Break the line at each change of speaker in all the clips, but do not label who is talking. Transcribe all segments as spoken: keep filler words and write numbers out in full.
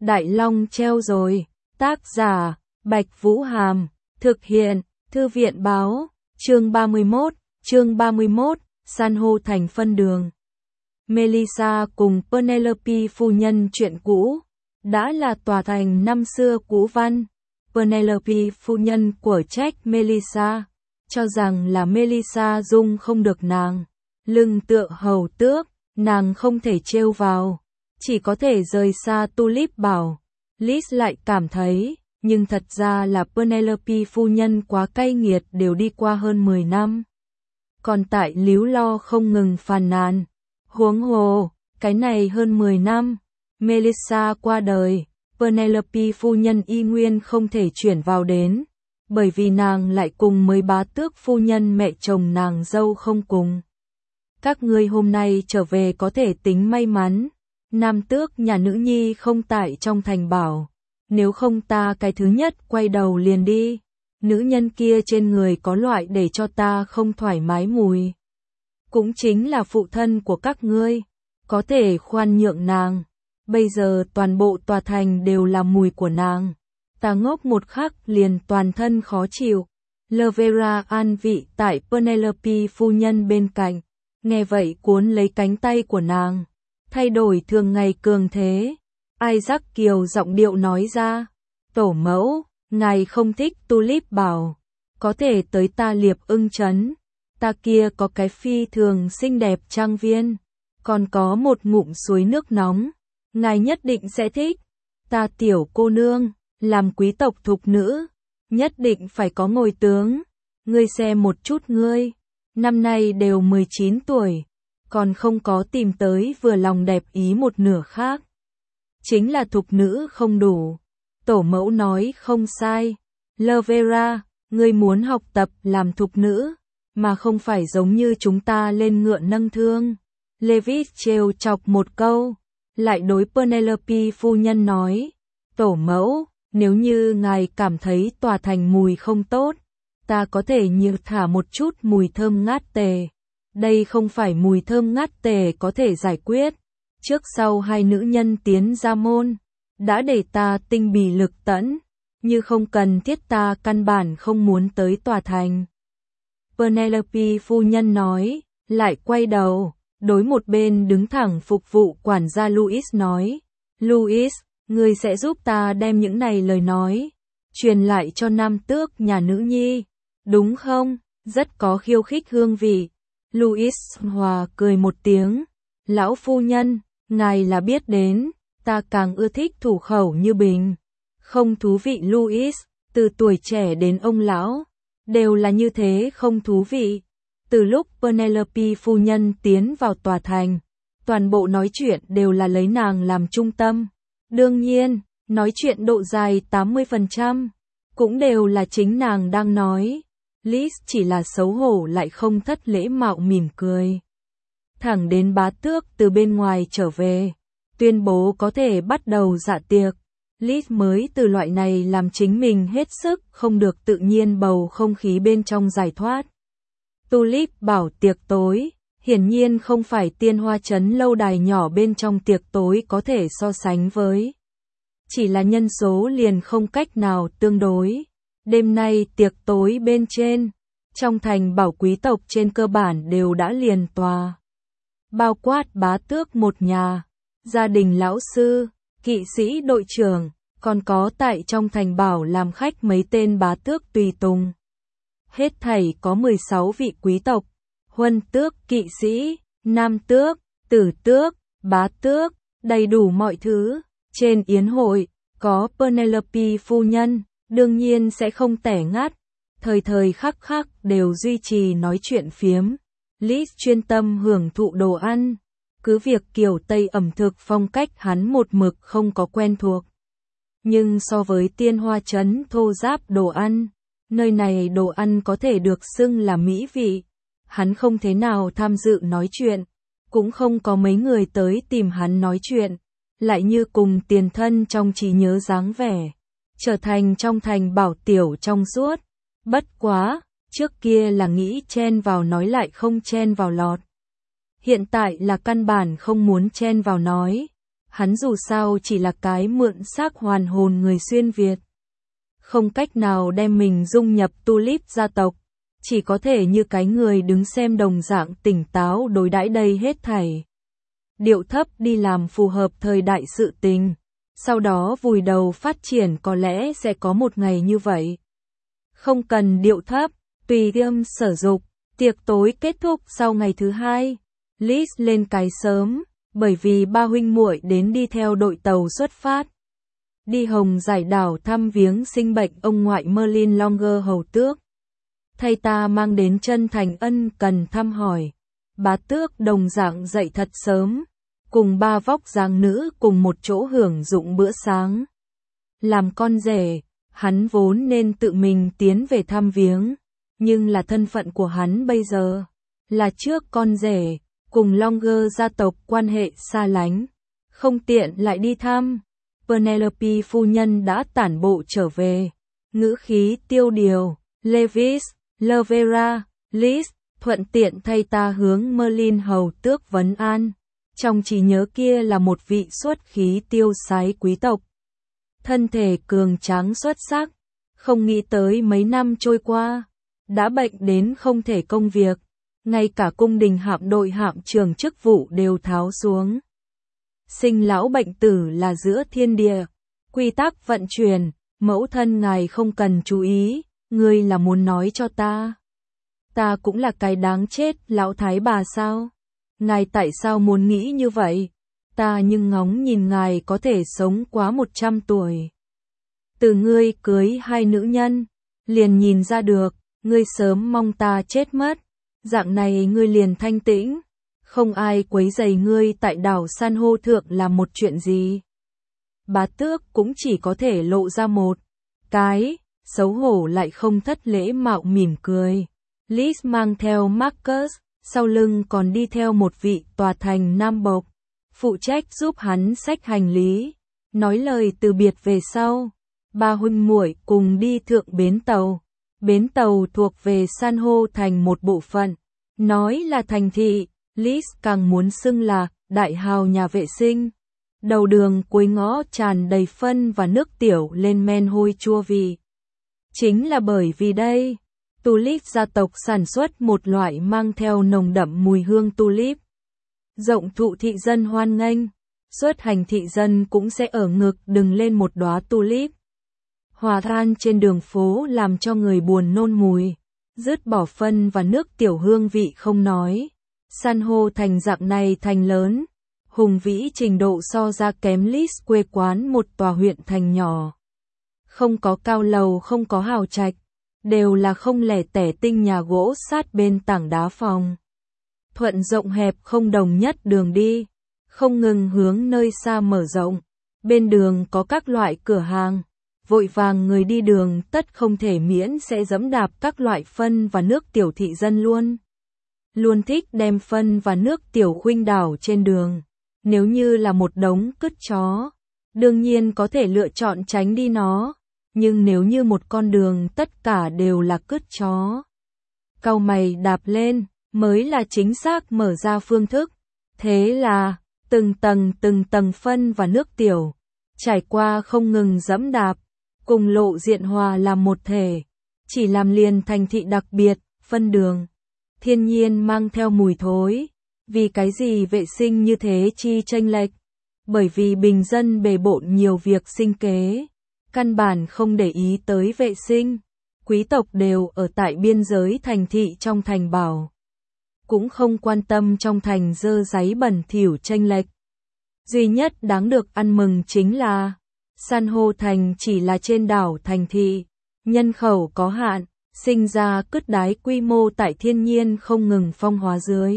Đại Long treo rồi. Tác giả, Bạch Vũ Hàm. Thực hiện, Thư viện Báo. Chương ba mươi mốt, chương ba mươi mốt, san hô thành phân đường. Melissa cùng Penelope phu nhân chuyện cũ. Đã là tòa thành năm xưa cũ văn. Penelope phu nhân của trách Melissa, cho rằng là Melissa dung không được nàng. Lưng tựa hầu tước, nàng không thể trêu vào, chỉ có thể rời xa Tulip bảo. Liz lại cảm thấy, nhưng thật ra là Penelope phu nhân quá cay nghiệt, đều đi qua hơn mười năm. Còn tại líu lo không ngừng phàn nàn. Huống hồ, cái này hơn mười năm, Melissa qua đời, Penelope phu nhân y nguyên không thể chuyển vào đến, bởi vì nàng lại cùng mấy bá tước phu nhân mẹ chồng nàng dâu không cùng. Các ngươi hôm nay trở về có thể tính may mắn, nam tước nhà nữ nhi không tại trong thành bảo, nếu không ta cái thứ nhất quay đầu liền đi. Nữ nhân kia trên người có loại để cho ta không thoải mái mùi. Cũng chính là phụ thân của các ngươi, có thể khoan nhượng nàng. Bây giờ toàn bộ tòa thành đều là mùi của nàng. Ta ngốc một khắc liền toàn thân khó chịu. Lovera an vị tại Penelope phu nhân bên cạnh, nghe vậy cuốn lấy cánh tay của nàng, thay đổi thường ngày cường thế. Isaac kiều giọng điệu nói ra, tổ mẫu, ngài không thích Tulip bảo, có thể tới ta Liệp Ưng trấn, ta kia có cái phi thường xinh đẹp trang viên, còn có một ngụm suối nước nóng, ngài nhất định sẽ thích. Ta tiểu cô nương, làm quý tộc thục nữ, nhất định phải có ngồi tướng. Ngươi xem một chút ngươi, năm nay đều mười chín tuổi, còn không có tìm tới vừa lòng đẹp ý một nửa khác. Chính là thục nữ không đủ. Tổ mẫu nói không sai. Lovera, ngươi muốn học tập làm thục nữ, mà không phải giống như chúng ta lên ngựa nâng thương. Levis trêu chọc một câu, lại đối Penelope phu nhân nói, tổ mẫu, nếu như ngài cảm thấy tòa thành mùi không tốt, ta có thể nhiều thả một chút mùi thơm ngát tề. Đây không phải mùi thơm ngát tề có thể giải quyết. Trước sau hai nữ nhân tiến ra môn, đã để ta tinh bì lực tẫn, như không cần thiết ta căn bản không muốn tới tòa thành. Penelope phu nhân nói, lại quay đầu, đối một bên đứng thẳng phục vụ quản gia Louis nói, Louis, ngươi sẽ giúp ta đem những này lời nói truyền lại cho nam tước nhà nữ nhi, đúng không? Rất có khiêu khích hương vị. Louis hòa cười một tiếng, lão phu nhân, ngài là biết đến, ta càng ưa thích thủ khẩu như bình. Không thú vị Louis, từ tuổi trẻ đến ông lão, đều là như thế không thú vị. Từ lúc Penelope phu nhân tiến vào tòa thành, toàn bộ nói chuyện đều là lấy nàng làm trung tâm. Đương nhiên, nói chuyện độ dài tám mươi phần trăm, cũng đều là chính nàng đang nói. Liz chỉ là xấu hổ lại không thất lễ mạo mỉm cười. Thẳng đến bá tước từ bên ngoài trở về, tuyên bố có thể bắt đầu dạ tiệc. Liz mới từ loại này làm chính mình hết sức không được tự nhiên bầu không khí bên trong giải thoát. Tulip bảo tiệc tối, hiển nhiên không phải Tiên Hoa trấn lâu đài nhỏ bên trong tiệc tối có thể so sánh với. Chỉ là nhân số liền không cách nào tương đối. Đêm nay tiệc tối bên trên, trong thành bảo quý tộc trên cơ bản đều đã liền tòa. Bao quát bá tước một nhà, gia đình lão sư, kỵ sĩ đội trưởng, còn có tại trong thành bảo làm khách mấy tên bá tước tùy tùng. Hết thảy có mười sáu vị quý tộc, huân tước, kỵ sĩ, nam tước, tử tước, bá tước, đầy đủ mọi thứ. Trên yến hội, có Penelope phu nhân, đương nhiên sẽ không tẻ ngắt, thời thời khắc khắc đều duy trì nói chuyện phiếm. Liz chuyên tâm hưởng thụ đồ ăn, cứ việc kiểu Tây ẩm thực phong cách hắn một mực không có quen thuộc. Nhưng so với Tiên Hoa trấn thô ráp đồ ăn, nơi này đồ ăn có thể được xưng là mỹ vị. Hắn không thế nào tham dự nói chuyện, cũng không có mấy người tới tìm hắn nói chuyện, lại như cùng tiền thân trong trí nhớ dáng vẻ, trở thành trong thành bảo tiểu trong suốt. Bất quá, trước kia là nghĩ chen vào nói lại không chen vào lọt. Hiện tại là căn bản không muốn chen vào nói. Hắn dù sao chỉ là cái mượn xác hoàn hồn người xuyên Việt. Không cách nào đem mình dung nhập Tulip gia tộc, chỉ có thể như cái người đứng xem đồng dạng tỉnh táo đối đãi đây hết thảy. Điệu thấp đi làm phù hợp thời đại sự tình, sau đó vùi đầu phát triển có lẽ sẽ có một ngày như vậy. Không cần điệu thấp, tùy tiêm sở dục, tiệc tối kết thúc sau ngày thứ hai. Liz lên cái sớm, bởi vì ba huynh muội đến đi theo đội tàu xuất phát. Đi Hồng Giải đảo thăm viếng sinh bệnh ông ngoại Merlin Longer hầu tước. Thầy ta mang đến chân thành ân cần thăm hỏi. Bá tước đồng dạng dậy thật sớm, cùng ba vóc dáng nữ cùng một chỗ hưởng dụng bữa sáng. Làm con rể, hắn vốn nên tự mình tiến về thăm viếng, nhưng là thân phận của hắn bây giờ là trước con rể, cùng Longer gia tộc quan hệ xa lánh, không tiện lại đi thăm. Penelope phu nhân đã tản bộ trở về, ngữ khí tiêu điều. Lewis, Lovera, Liz, thuận tiện thay ta hướng Merlin hầu tước vấn an. Trong trí nhớ kia là một vị xuất khí tiêu sái quý tộc. Thân thể cường tráng xuất sắc, không nghĩ tới mấy năm trôi qua, đã bệnh đến không thể công việc, ngay cả cung đình hạm đội hạm trưởng chức vụ đều tháo xuống. Sinh lão bệnh tử là giữa thiên địa, quy tắc vận chuyển, mẫu thân ngài không cần chú ý, ngươi là muốn nói cho ta. Ta cũng là cái đáng chết lão thái bà sao? Ngài tại sao muốn nghĩ như vậy? Ta nhưng ngóng nhìn ngài có thể sống quá một trăm tuổi. Từ ngươi cưới hai nữ nhân, liền nhìn ra được, ngươi sớm mong ta chết mất. Dạng này ngươi liền thanh tĩnh, không ai quấy rầy ngươi tại đảo san hô thượng là một chuyện gì. Bá tước cũng chỉ có thể lộ ra một cái, xấu hổ lại không thất lễ mạo mỉm cười. Liz mang theo Marcus, sau lưng còn đi theo một vị tòa thành nam bộc, phụ trách giúp hắn xách hành lý. Nói lời từ biệt về sau, ba huynh muội cùng đi thượng bến tàu. Bến tàu thuộc về san hô thành một bộ phận, nói là thành thị, Liz càng muốn xưng là đại hào nhà vệ sinh. Đầu đường cuối ngõ tràn đầy phân và nước tiểu lên men hôi chua vị. Chính là bởi vì đây, Tulip gia tộc sản xuất một loại mang theo nồng đậm mùi hương tulip. Rộng thụ thị dân hoan nghênh, xuất hành thị dân cũng sẽ ở ngực đừng lên một đóa tulip. Hòa tan trên đường phố làm cho người buồn nôn mùi, dứt bỏ phân và nước tiểu hương vị không nói. San hô thành dạng này thành lớn, hùng vĩ trình độ so ra kém Liz quê quán một tòa huyện thành nhỏ. Không có cao lầu, không có hào trạch, đều là không lẻ tẻ tinh nhà gỗ sát bên tảng đá phòng. Thuận rộng hẹp không đồng nhất đường đi, không ngừng hướng nơi xa mở rộng. Bên đường có các loại cửa hàng, vội vàng người đi đường tất không thể miễn sẽ dẫm đạp các loại phân và nước tiểu thị dân luôn. Luôn thích đem phân và nước tiểu khuynh đảo trên đường. Nếu như là một đống cứt chó, đương nhiên có thể lựa chọn tránh đi nó. Nhưng nếu như một con đường tất cả đều là cứt chó, cau mày đạp lên, mới là chính xác mở ra phương thức. Thế là, từng tầng từng tầng phân và nước tiểu, trải qua không ngừng dẫm đạp, cùng lộ diện hòa làm một thể, chỉ làm liền thành thị đặc biệt, phân đường. Thiên nhiên mang theo mùi thối, vì cái gì vệ sinh như thế chi chênh lệch? Bởi vì bình dân bề bộn nhiều việc sinh kế, căn bản không để ý tới vệ sinh. Quý tộc đều ở tại biên giới thành thị trong thành bảo, cũng không quan tâm trong thành dơ dáy bẩn thỉu chênh lệch. Duy nhất đáng được ăn mừng chính là san hô thành chỉ là trên đảo thành thị, nhân khẩu có hạn, sinh ra cứt đái quy mô tại thiên nhiên không ngừng phong hóa dưới.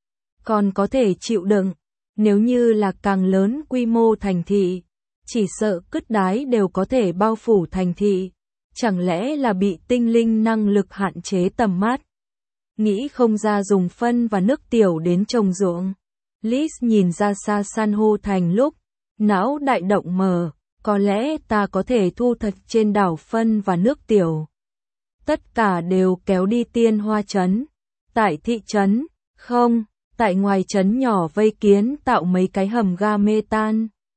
Còn có thể chịu đựng, nếu như là càng lớn quy mô thành thị, chỉ sợ cứt đái đều có thể bao phủ thành thị. Chẳng lẽ là bị tinh linh năng lực hạn chế tầm mắt? Nghĩ không ra dùng phân và nước tiểu đến trồng ruộng. Liz nhìn ra xa san hô thành lúc, não đại động mở, có lẽ ta có thể thu thật trên đảo phân và nước tiểu. Tất cả đều kéo đi Tiên Hoa trấn. Tại thị trấn, không, tại ngoài trấn nhỏ vây kiến tạo mấy cái hầm ga mê tan.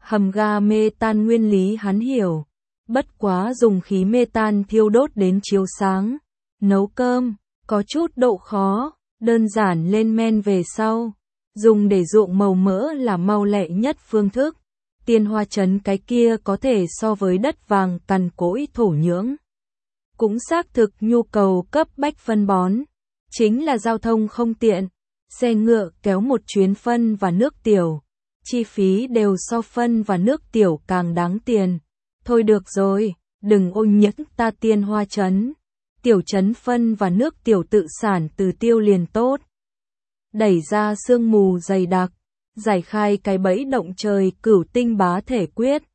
Hầm ga mê tan nguyên lý hắn hiểu, bất quá dùng khí mê tan thiêu đốt đến chiếu sáng, nấu cơm, có chút độ khó, đơn giản lên men về sau, dùng để ruộng màu mỡ là mau lẹ nhất phương thức. Tiên Hoa Trấn cái kia có thể so với đất vàng cằn cỗi thổ nhưỡng. Cũng xác thực nhu cầu cấp bách phân bón, chính là giao thông không tiện, xe ngựa kéo một chuyến phân và nước tiểu, chi phí đều so phân và nước tiểu càng đáng tiền. Thôi được rồi, đừng ô nhiễm ta Tiên Hoa Trấn, tiểu trấn phân và nước tiểu tự sản từ tiêu liền tốt. Đẩy ra sương mù dày đặc, giải khai cái bẫy động trời cửu tinh bá thể quyết.